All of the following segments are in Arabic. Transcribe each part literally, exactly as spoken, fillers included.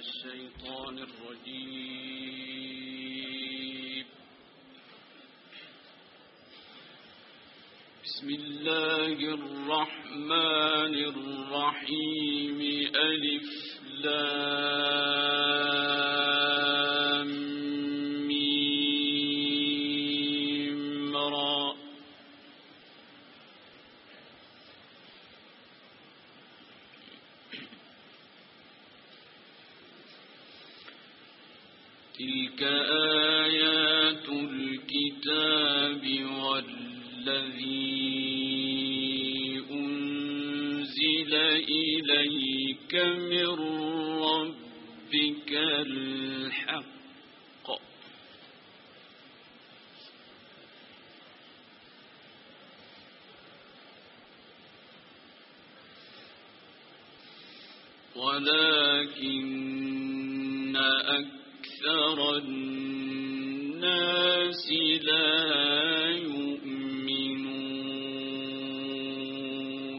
الشيطان الرجيم. بسم الله الرحمن الرحيم. ألف لام ميم را. تلك آيات الكتاب والذي أنزل إليك من ربك الحق ولكن أكثر الناس لا يؤمنون.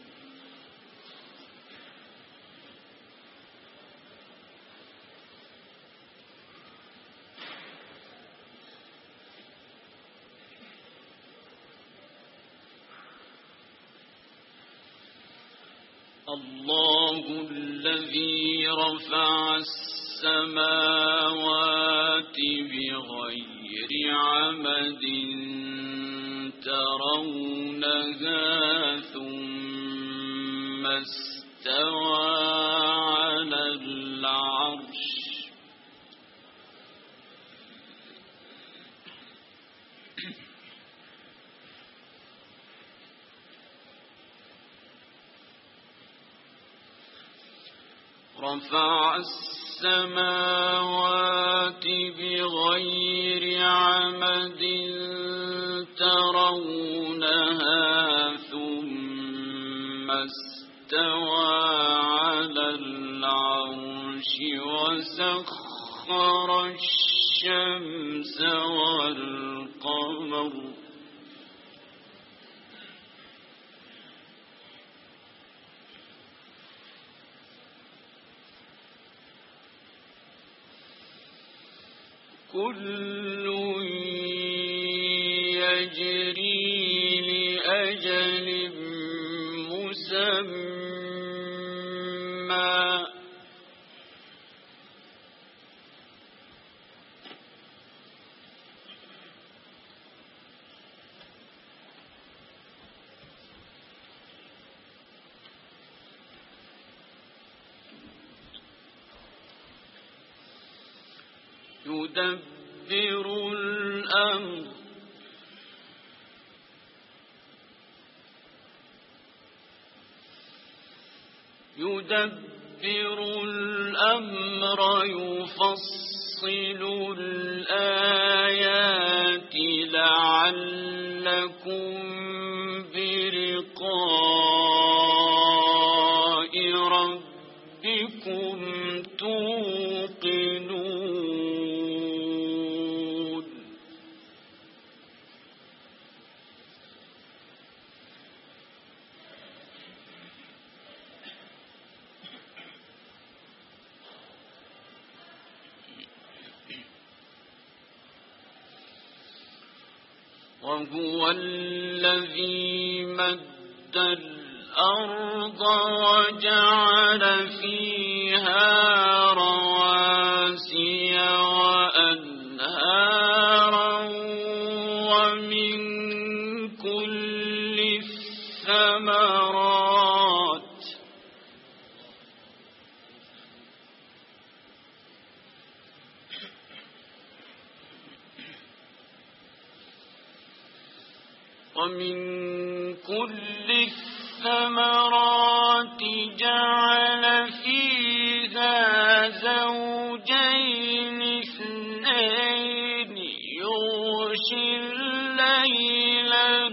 الله الذي رفع السماوات بغير عمد ترونها ثم استوى على العرش. رفع السماوات بغير عمد ترونها ثم استوى على العرش وسخر الشمس والقمر كل يجري لأجل مسمى يدبر الأمر يدبر الأمر يفصل الآيات لعلكم بلقاء ربكم توقنون. وهو الذي مد الأرض وجعل فيها رواسي وأنهارا ومن كل الثمرات ومن كل الثمرات جعل فيها زوجين اثنين يغشي الليل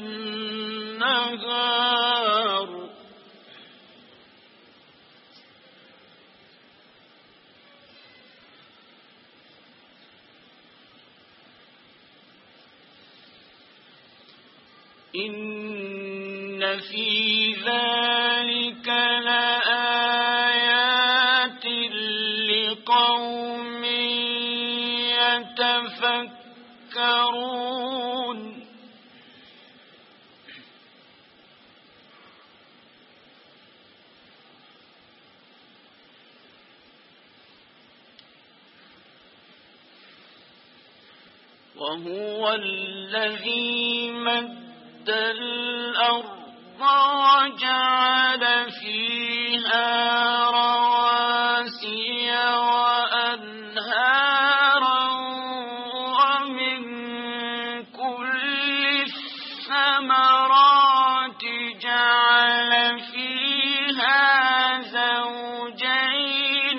النهار إن في ذلك لآيات لقوم وهو الذي مد الأرض وجعل فيها رواسي وأنهارا ومن كل الثمرات جعل فيها زوجين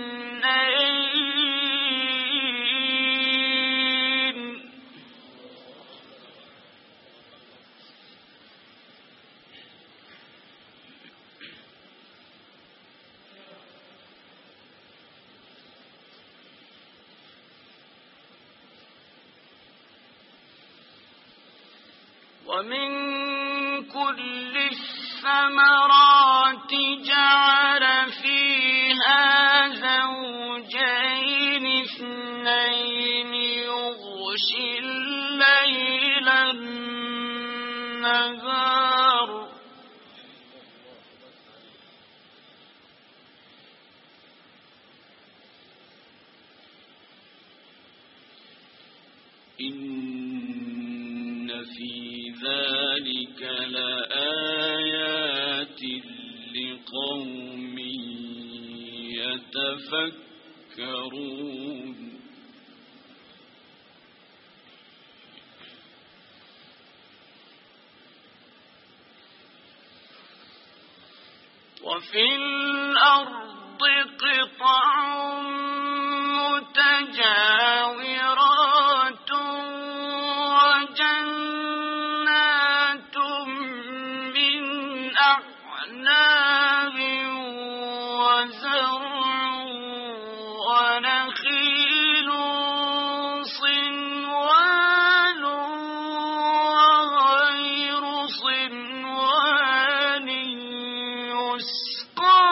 اثنين ومن كل الثمرات جعل فيها زوجين اثنين يغشي الليل النهار إن في ذلك لآيات لقوم يتفكرون وفي الأرض قطع متجاورات وجنات من أعناب وزرع ونخيل صنوان وغير صنوان يسقى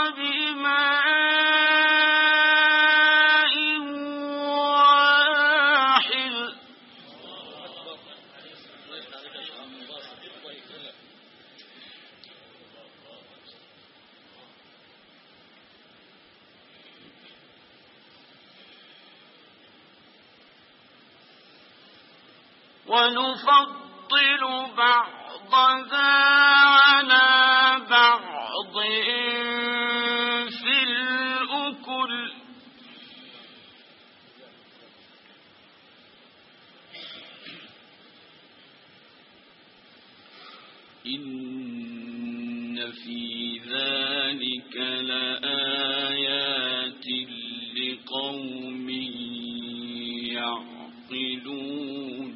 بماء واحد ونفضل بعضها على بعض في الأكل إن في ذلك لآيات لقوم يعقلون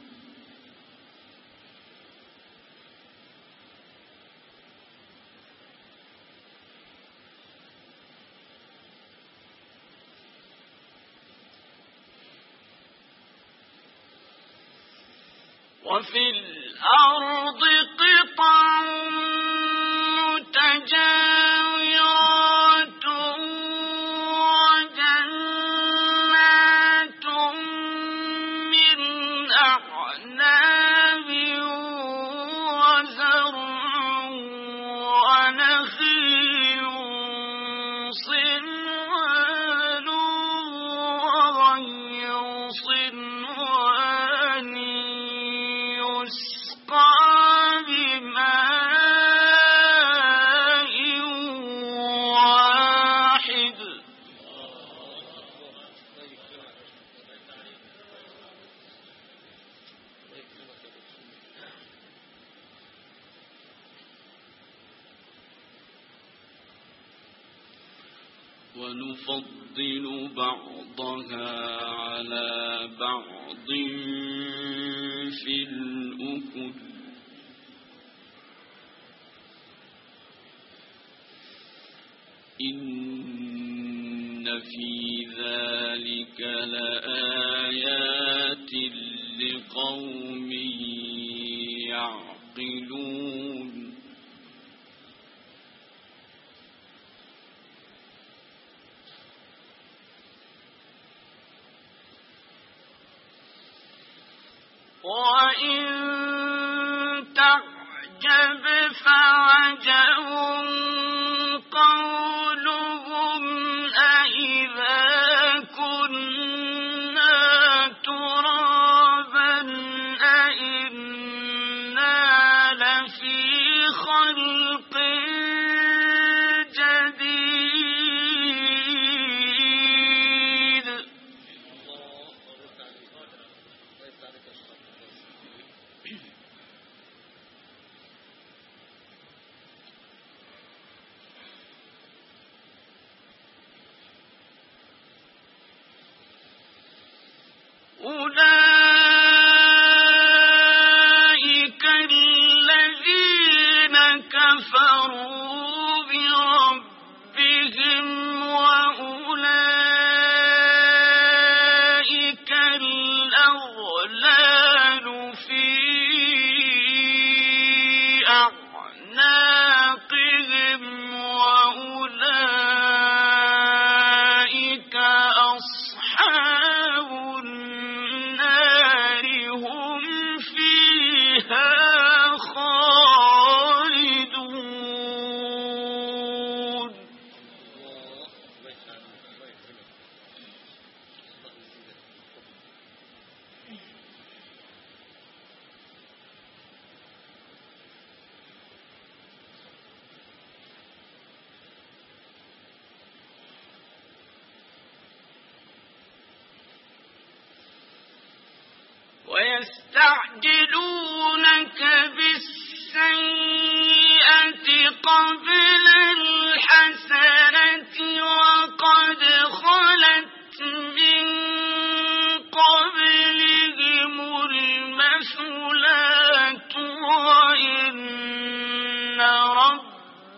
وفي الأرض قطع متجاورات وجنات من أعناب وزرع ونخيل صنوان وغير صنوان يسقى بماء واحد ونفضل بعضها على بعض في الأكل إن في ذلك لآيات لقوم يعقلون وإن تعجب فعجب قولهم أإذا كنا ترابا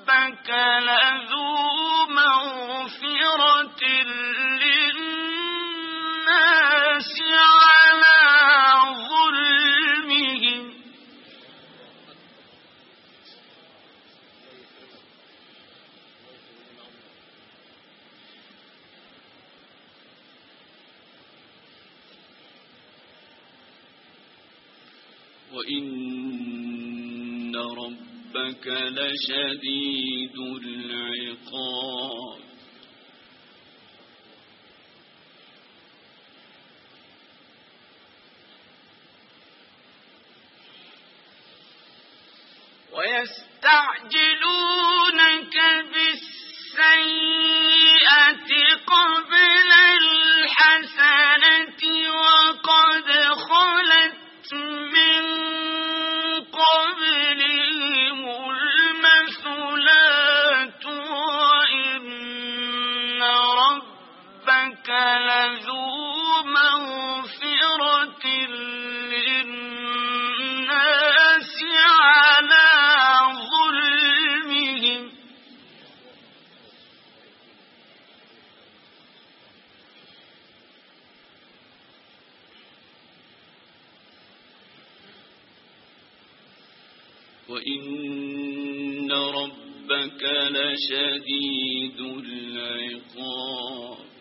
ربك لذو مغفرة للناس على ظلمهم وإن ربك لشديد العقاب ويستعجلونك بالسيئة قبل الحسنة وقد خلت من قبلهم المثلات وإن ربك لذو مغفرة للناس على ظلمهم وإن ربك لشديد العقاب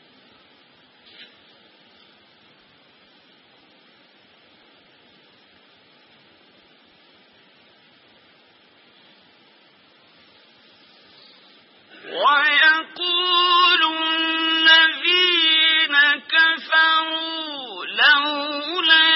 ويقول الذين كفروا لولا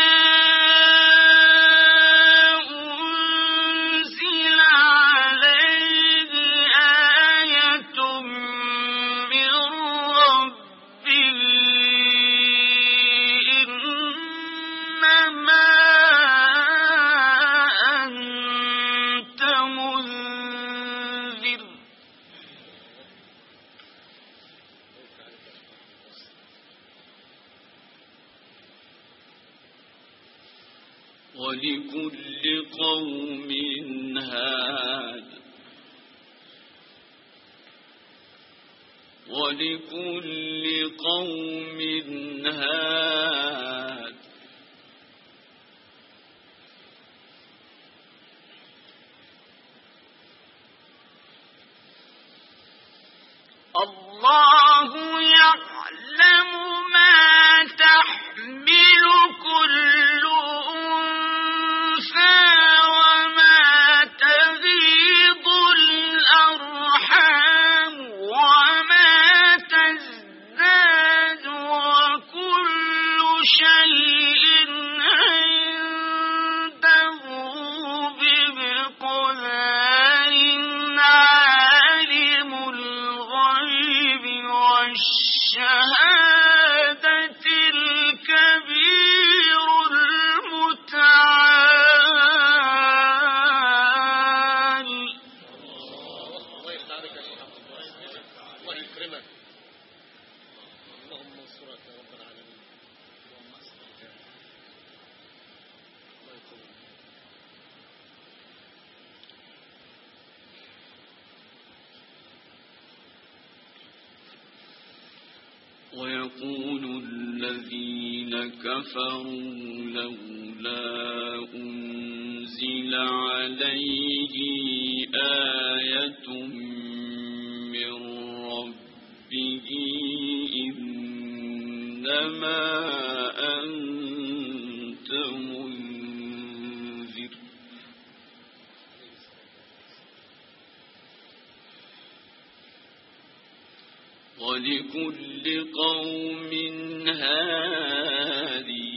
ولكل قوم هاد ولكل قوم هاد الله يعلم ما تحمل كل وما تغيض الأرحام وما تزداد وكل شيء عنده بمقدار عالم الغيب والشهادة الكبير المتعال الله يسعدك يا شيخ عبد الله الله يكرمك اللهم انصرك يا رب العالمين اللهم انصرك الله يكرمك ويقول الذين كفروا لولا أنزل عليه آية من ربه إنما أنت منذر ولكل قوم هادي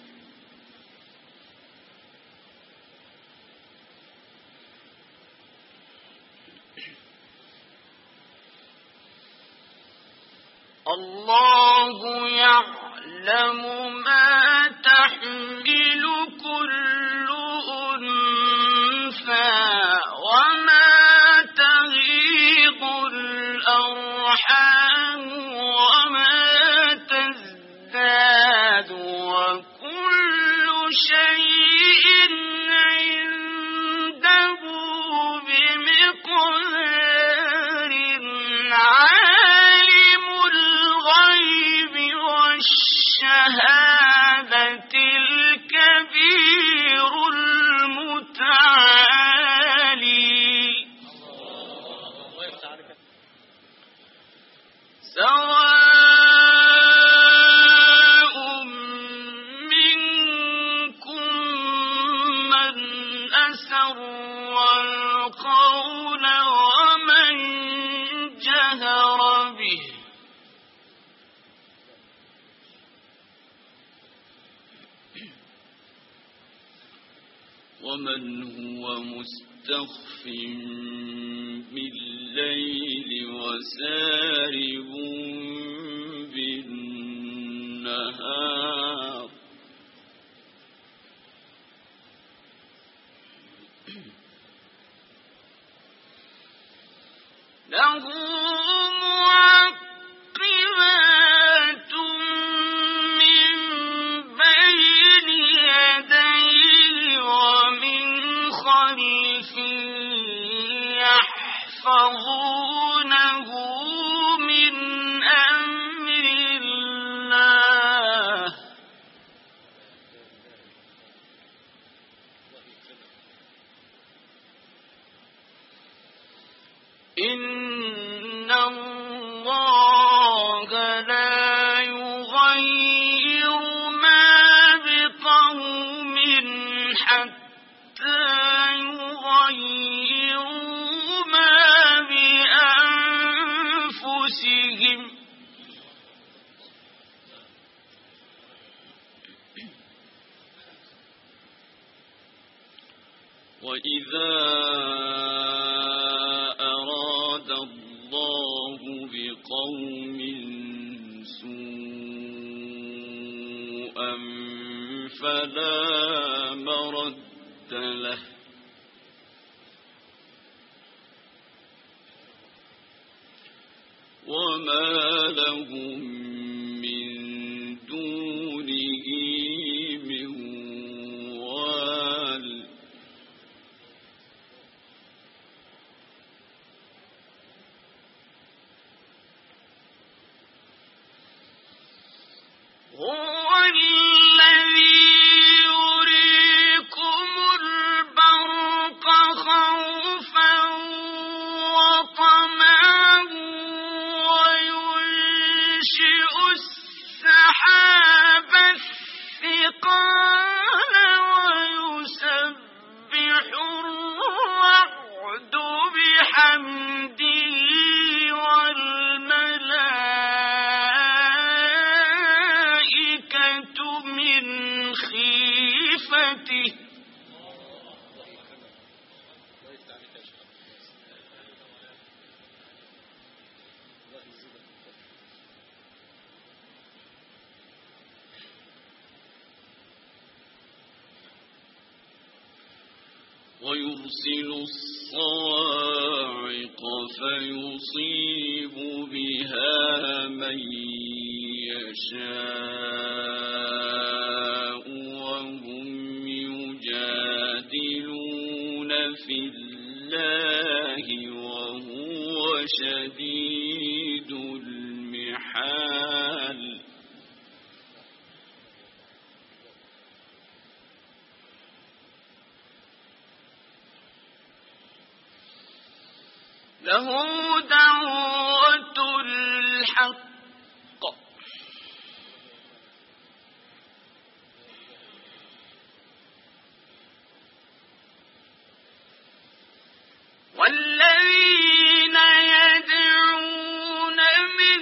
الله يعلم ما تحمل كل أنثى وما تغيض الأرحام وما تزداد وكل شيء عنده بمقدار ومن هو مستخف بالليل وسارب بالنهار له معقبات من بين يديه ومن خلفه يحفظونه من أمر الله إن الله لا يغير ما بقوم حتى يغيروا ما بأنفسهم وإذا أراد الله بقوم سوءا فلا مرد له وما لهم من دونه من وال هو الذي يريكم البرق خوفا وطمعا وينشئ السحاب الثقال ويسبح الرعد بحمده والملائكة من خيفته ويرسل الصواعق فيصيب بها من يشاء وهم يجادلون في الله وهو شديد المحال له دعوة الحق والذين يدعون من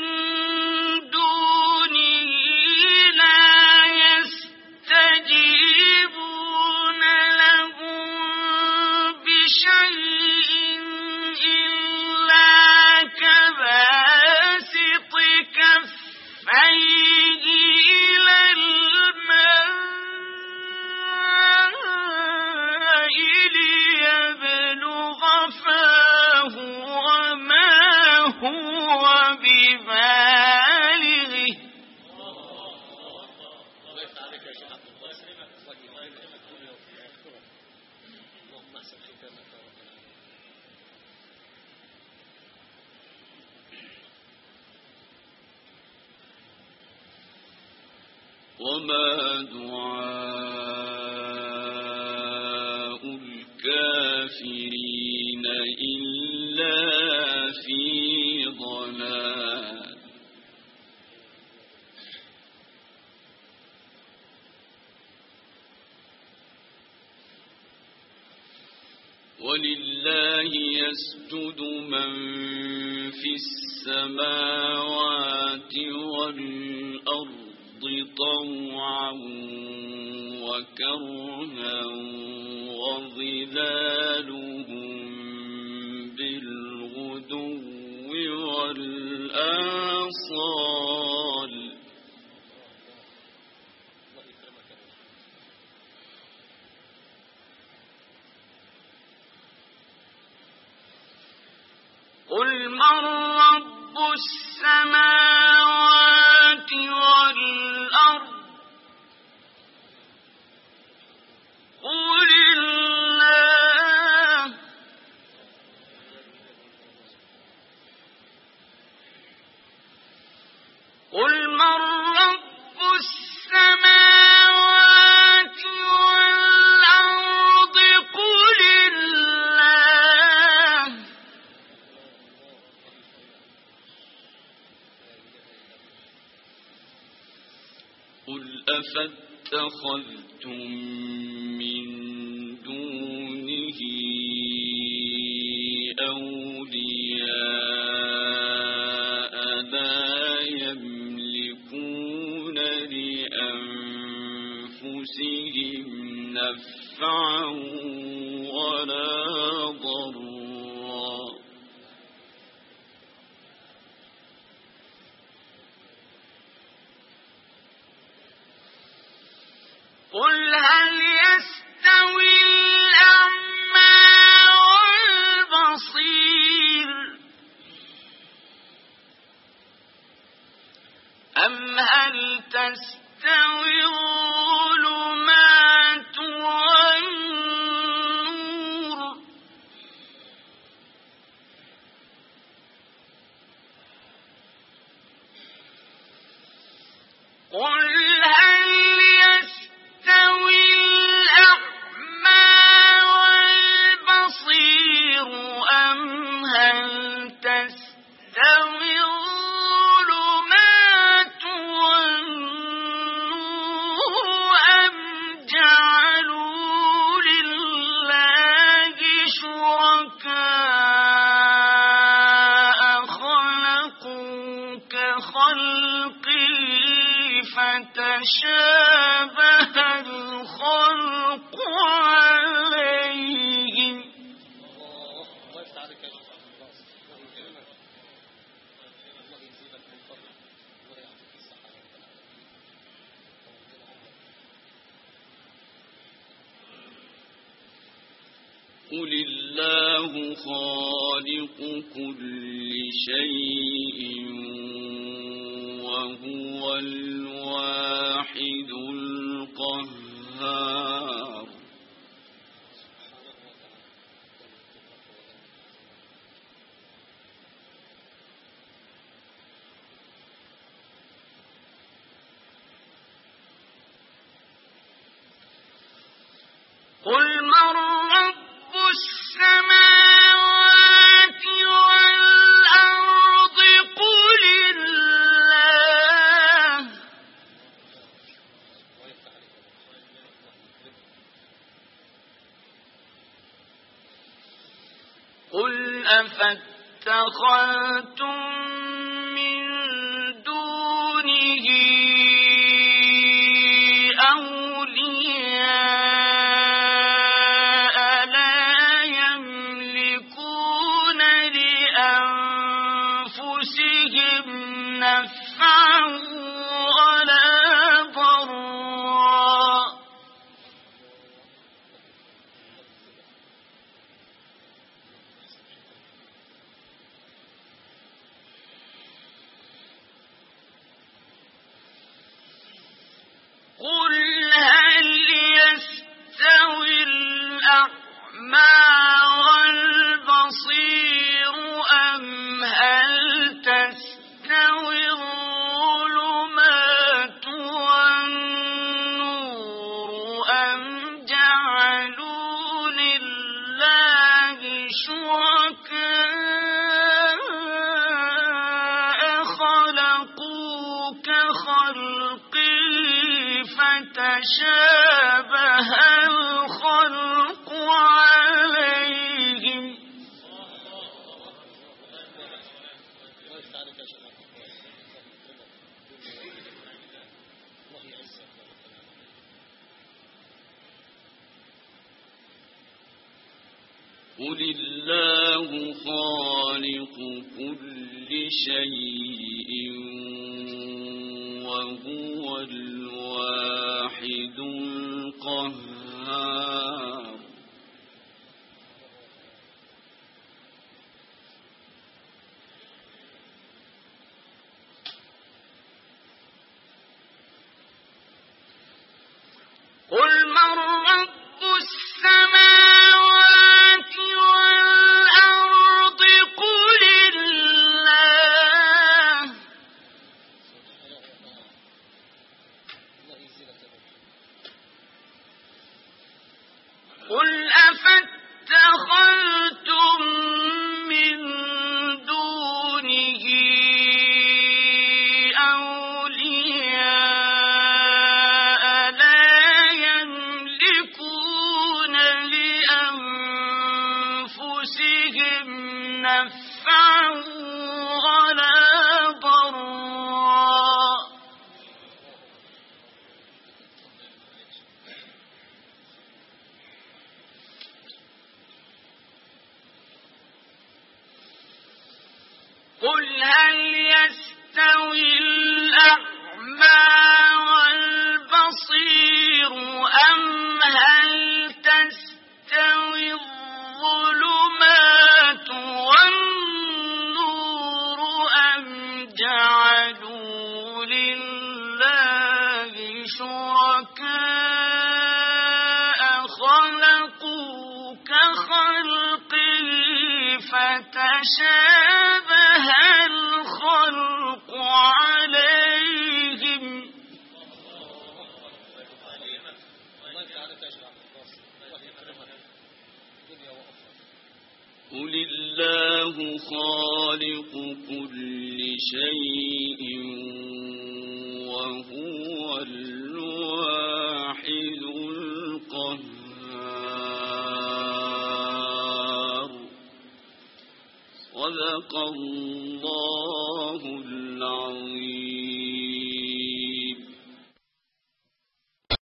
دونه لا يستجيبون لهم بشيء كباسط كفيه إلى الماء ليبلغ فاه وما هو ببالغه وما دعاء الكافرين إلا في ضلال ولله يسجد من في السماوات والأرض طوعا وكرها وظلالهم بالغدو والآصال قل من رب السماوات والأرض قل الله قل من رب السماوات والأرض قل الله قل أفاتخذتم من دونه أولياء لا يملكون لأنفسهم نفعا ولا ضرا قل هل يستوي الأعمى والبصير أم هل تستوي الظلمات والنور قل هل يستوي الأعمى والبصير أم هل تستوي الظلمات والنور أم جعلوا لله شركاء خلقوا كخلقه فتشابه الخلق عليهم قل الله خالق كل شيء وهو الواحد القهار قل من رب السماوات والأرض قل الله قل أفاتخذتم من دونه أولياء لا يملكون لأنفسهم نفعا ولا ضرا قل هل يستوي الأعمى والبصير أم هل تستوي الظلمات والنور أم جعلوا لله شركاء خلقوا كخلقه فتشابه الخلق عليهم قل الله خالق كل شيء وهو الواحد القهار قل من رب السماوات والأرض قل الله قل أفاتخذتم من دونه أولياء لا يملكون لأنفسهم نفعا ولا ضرا قل هل يستوي الأعمى والبصير أم هل تستوي الظلمات والنور أم جعلوا لله شركاء خلقوا كخلقه فتشابه الخلق عليهم قل الله خالق كل شيء وهو الواحد القهار صدق الله